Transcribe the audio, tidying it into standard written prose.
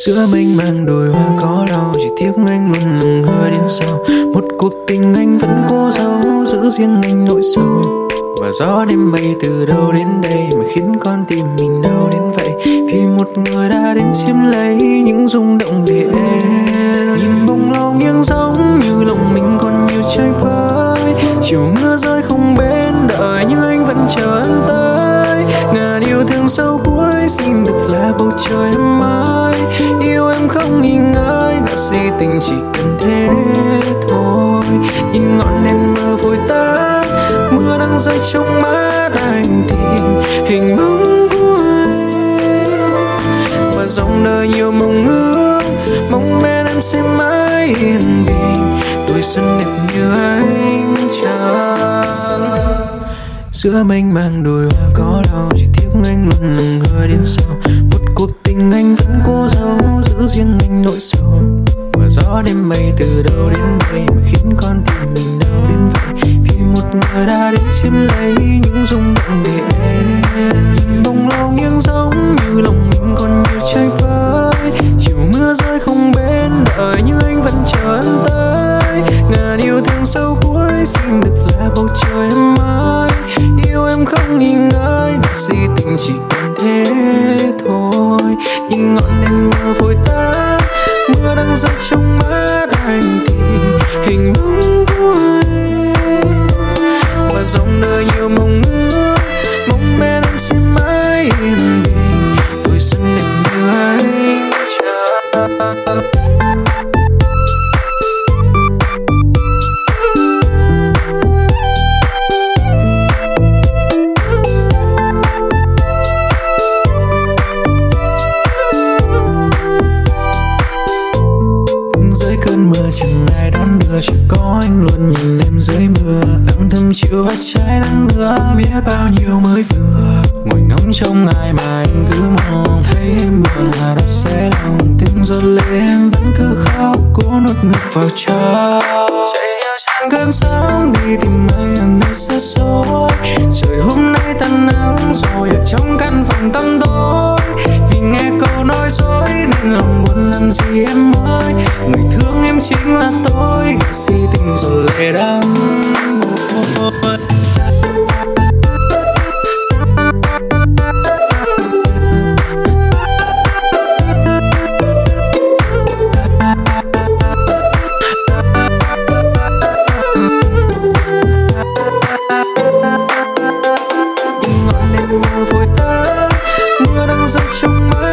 Giữa mênh mang đồi hoa có đau, chỉ tiếc anh luôn lặng người đến sau. Một cuộc tình anh vẫn cố giấu, giữ riêng anh nỗi sầu. Và gió đêm mây từ đâu đến đây mà khiến con tim mình đau đến vậy. Vì một người đã đến chiếm lấy những rung động về em. Nhìn bông lau nghiêng giống như lòng mình còn nhiều chơi vơi. Chiều mưa rơi không bên đợi nhưng anh vẫn chờ em tới. Ngàn yêu thương sâu cuối xin được là bầu trời em ơi. Yêu em không nghi ngơi, ngã si tình chỉ cần thế thôi. Nhìn ngọn đèn mờ vội tắt, mưa đang rơi trong mắt anh tìm hình bóng của anh. Và dòng đời nhiều mong ước, mong bên em sẽ mãi yên bình. Tuổi xuân đẹp như anh chàng. Giữa mênh mang đồi hoa có đau, chỉ tiếc anh luôn lặng người đến sau. Một cuộc tình anh vẫn cố giấu, giữ riêng anh nỗi sầu. Và gió đêm mây từ đâu đến đây mà khiến con tim mình đau đến vậy. Vì một người đã đến chiếm lấy những rung động về em. Nhìn bông lau nghiêng giống như lòng mình còn nhiều chơi vơi. Chiều mưa rơi không bên đợi nhưng anh vẫn chờ em tới. Ngàn yêu thương sâu cuối xin được là bầu trời em ơi. Yêu em không nghi ngơi, ngã si tình chỉ cần thế thôi. Nhìn ngọn đèn mờ vội tắt, mưa đang rơi trong mắt anh tìm hình bóng của anh. Và dòng đời nhiều mong ước, mong bên em sẽ mãi yên bình. Tuổi xuân đẹp như anh chờ. Cơn mưa chẳng ai đón đưa, chỉ có anh luôn nhìn em dưới mưa. Lặng thầm chịu vắt trái nắng nữa, biết bao nhiêu mới vừa. Ngồi ngóng trông ngày mà anh cứ mong thấy em buồn là đó sẽ lòng. Từng giọt lệ em vẫn cứ khóc, cố nuốt ngực vào trong. Chạy theo trên cơn sóng đi tìm ai ở nơi xa xôi. Trời hôm nay tan nắng rồi ở trong căn phòng tăm tối. Vì nghe câu nói dối nên lòng buồn làm gì em ơi. Người thương em chính là tôi, gạt si tình rồi lệ đắm môi. Nhìn ngọn đèn mờ vội tắt, mưa đang rơi trong mắt